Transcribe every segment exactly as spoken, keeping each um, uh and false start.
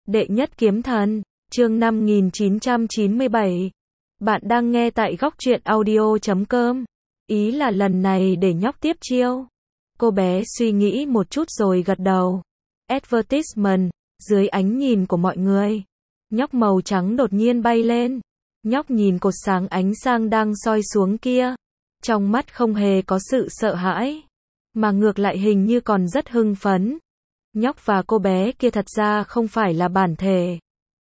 Đệ nhất kiếm thần, chương năm nghìn chín trăm chín mươi bảy. Bạn đang nghe tại góc truyện audio chấm com. Ý là lần này để nhóc tiếp chiêu. Cô bé suy nghĩ một chút rồi gật đầu. Advertisement, dưới ánh nhìn của mọi người. Nhóc màu trắng đột nhiên bay lên. Nhóc nhìn cột sáng ánh sang đang soi xuống kia. Trong mắt không hề có sự sợ hãi. Mà ngược lại hình như còn rất hưng phấn. Nhóc và cô bé kia thật ra không phải là bản thể.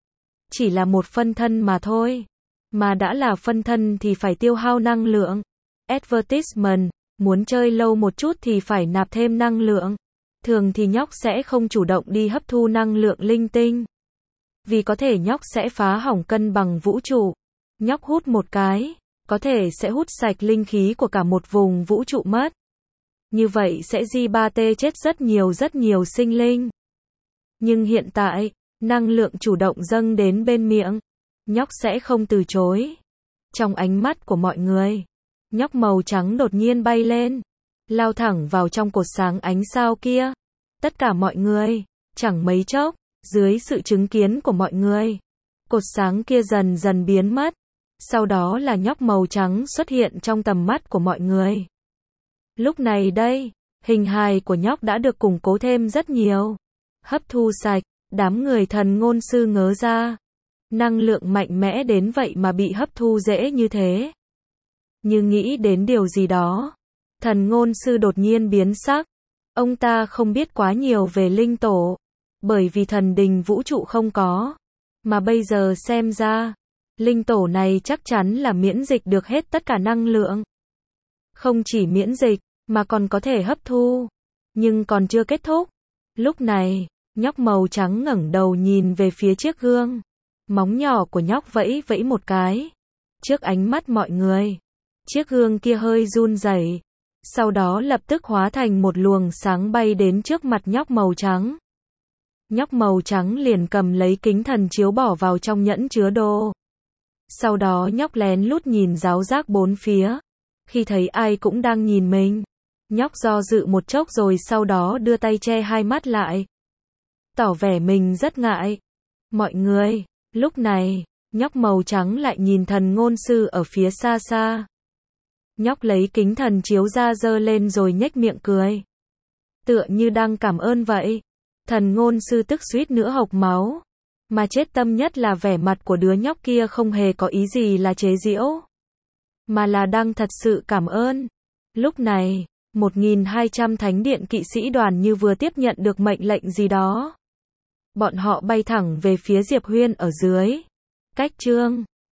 Chỉ là một phân thân mà thôi. Mà đã là phân thân thì phải tiêu hao năng lượng. Advertisement, muốn chơi lâu một chút thì phải nạp thêm năng lượng. Thường thì nhóc sẽ không chủ động đi hấp thu năng lượng linh tinh. Vì có thể nhóc sẽ phá hỏng cân bằng vũ trụ. Nhóc hút một cái, có thể sẽ hút sạch linh khí của cả một vùng vũ trụ mất. Như vậy sẽ gi ba tê chết rất nhiều rất nhiều sinh linh. Nhưng hiện tại, năng lượng chủ động dâng đến bên miệng. Nhóc sẽ không từ chối. Trong ánh mắt của mọi người, nhóc màu trắng đột nhiên bay lên. Lao thẳng vào trong cột sáng ánh sao kia. Tất cả mọi người, chẳng mấy chốc, dưới sự chứng kiến của mọi người. Cột sáng kia dần dần biến mất. Sau đó là nhóc màu trắng xuất hiện trong tầm mắt của mọi người. Lúc này đây, hình hài của nhóc đã được củng cố thêm rất nhiều. Hấp thu sạch, đám người thần ngôn sư ngớ ra. Năng lượng mạnh mẽ đến vậy mà bị hấp thu dễ như thế. Như nghĩ đến điều gì đó. Thần ngôn sư đột nhiên biến sắc. Ông ta không biết quá nhiều về linh tổ. Bởi vì thần đình vũ trụ không có. Mà bây giờ xem ra, linh tổ này chắc chắn là miễn dịch được hết tất cả năng lượng. Không chỉ miễn dịch, mà còn có thể hấp thu. Nhưng còn chưa kết thúc. Lúc này, nhóc màu trắng ngẩng đầu nhìn về phía chiếc gương. Móng nhỏ của nhóc vẫy vẫy một cái. Trước ánh mắt mọi người, chiếc gương kia hơi run rẩy. Sau đó lập tức hóa thành một luồng sáng bay đến trước mặt nhóc màu trắng. Nhóc màu trắng liền cầm lấy kính thần chiếu bỏ vào trong nhẫn chứa đồ. Sau đó nhóc lén lút nhìn ráo rác bốn phía. Khi thấy ai cũng đang nhìn mình, nhóc do dự một chốc rồi sau đó đưa tay che hai mắt lại. Tỏ vẻ mình rất ngại. Mọi người, lúc này, nhóc màu trắng lại nhìn thần ngôn sư ở phía xa xa. Nhóc lấy kính thần chiếu ra giơ lên rồi nhếch miệng cười. Tựa như đang cảm ơn vậy. Thần ngôn sư tức suýt nữa hộc máu. Mà chết tâm nhất là vẻ mặt của đứa nhóc kia không hề có ý gì là chế giễu. Mà là đang thật sự cảm ơn. Lúc này, một nghìn hai trăm thánh điện kỵ sĩ đoàn như vừa tiếp nhận được mệnh lệnh gì đó. Bọn họ bay thẳng về phía Diệp Huyên ở dưới. Cách chương